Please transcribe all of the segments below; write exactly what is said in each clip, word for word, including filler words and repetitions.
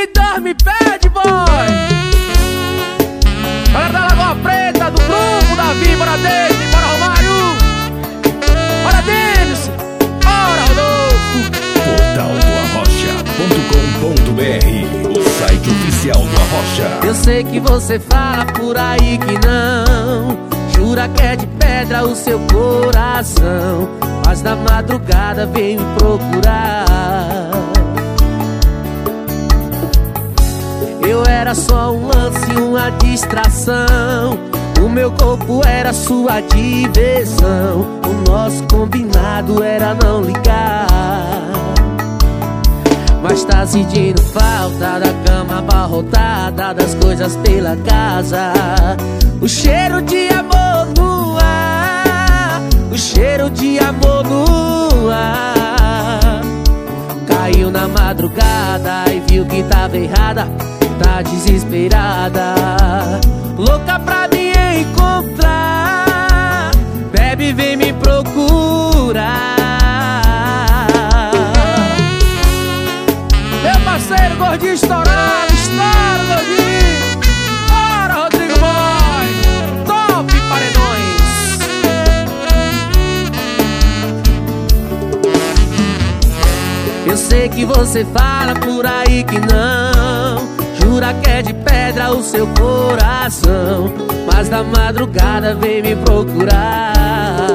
Então me pede, boy. Galera da Lagoa Preta, do grupo Davi, bora David, bora Romário, bora Denis, bora Rodolfo. Portal do Arrocha ponto com ponto br, o site oficial do Arrocha. Eu sei que você fala por aí que não, jura que é de pedra o seu coração, mas na madrugada vem me procurar. Eu era só um lance, uma distração, o meu corpo era sua diversão, o nosso combinado era não ligar. Mas tá sentindo falta da cama abarrotada, das coisas pela casa, o cheiro de amor no ar, o cheiro de amor no ar. Caiu na madrugada e viu que tava errada, tá desesperada, louca pra me encontrar. Bebe, vem me procurar. Meu parceiro gordinho estourado, estoura gordinho. Bora Rodrigo Boy, top paredões. Eu sei que você fala por aí que não, jura que é de pedra o seu coração, mas na madrugada vem me procurar.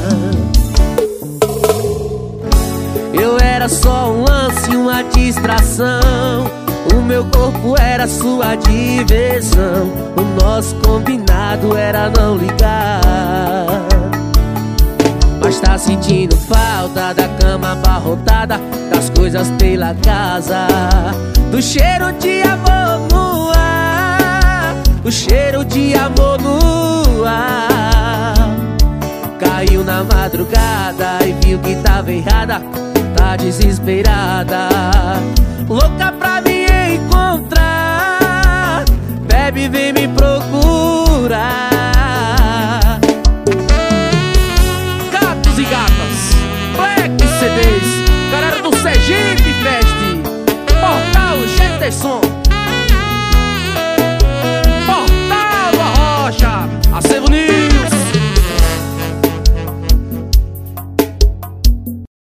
Eu era só um lance, uma distração, o meu corpo era sua diversão, o nosso combinado era não ligar. Mas tá sentindo falta da cama abarrotada, das coisas pela casa, do cheiro de amor no ar, o cheiro de amor no ar. Caiu na madrugada e viu que tava errada, tá desesperada, louca pra me encontrar. Bebe, vem me procurar.